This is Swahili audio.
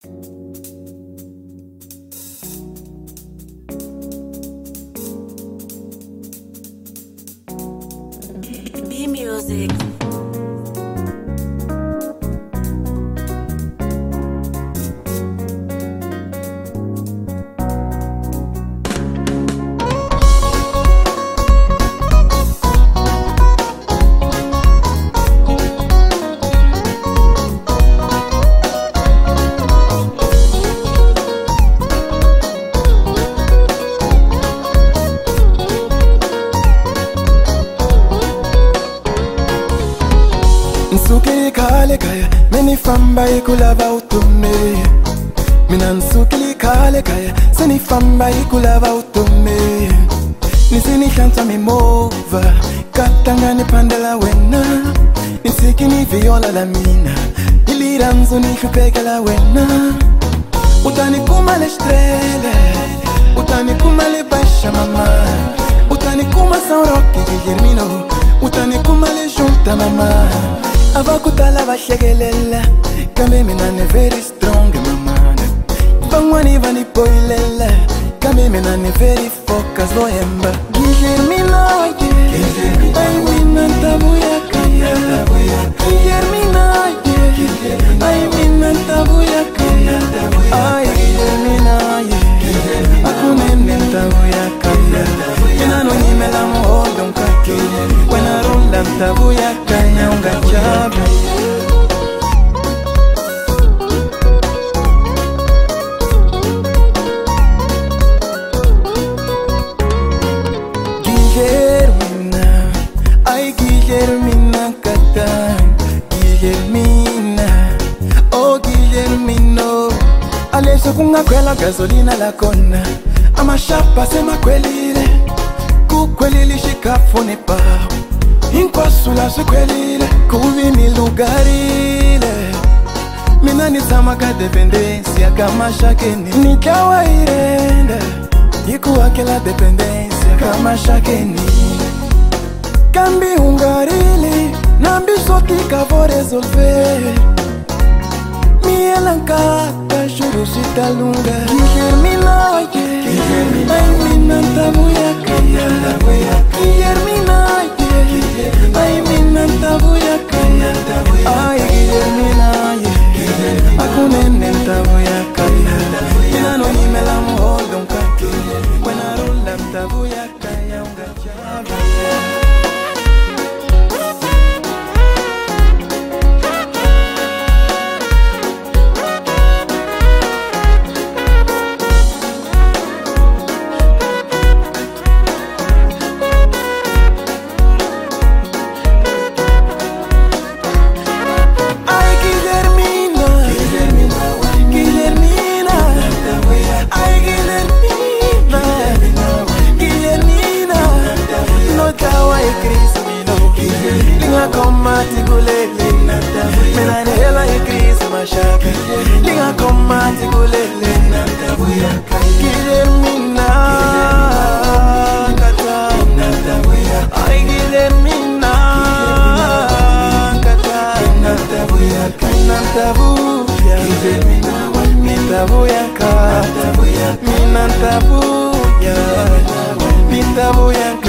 B-Music. Nsukili kale kaya, meni famba ikulava utume. Mina nsukili kale kaya, seni famba ikulava utume. Nisini shanta mimova, katanga ni pandela wena. Nisiki ni viola la mina, iliranzo ni shupeka la wena. Utani kumale strele, utani kumale basha mama. Utani kuma sauroki Guillermino, utani kumale junta mama. Avakutala vashegelela, kame minane very strong mama. Bangwani vani poilela, kame minane very focus loemba. Guillermino, ay minanta buya kaya. Guillermino, ay minanta buya kaya. Ay Guillermino, akune minanta buya kaya. Minano ni melamo holdon kaki, wena rola tabuya kaya unga chabi. Guillermina, ay Guillermina kata. Guillermina, oh Guillermino. Alesho kunga kwela gasolina la kona, ama shapa sema kwelile. Kukwelili shikafune pa, inkwasula sukwelile. Kuvini lugarile, mina nisamaka dependencia kama shakeni. Nikawa irenda, ikuwa kila dependencia kama shakeni. Kambi ungarile, nambi soki kavo resolver. Mielankaka shuru sitalunga. Guillermina, ay minanta buya kaya. Guillermina, ay minanta buya kaya. Ay Guillermina, akune nenta buya kaya. Minano ni melamu holdon kaki, wena rola tabuya kaya unga chaba. Linga komati gulele, mina nehela ikrisi mashaka. Linga komati gulele, Guillermina kata. Ay Guillermina kata. Natabuya, nitabuya kata. Minantabuya, nitabuya.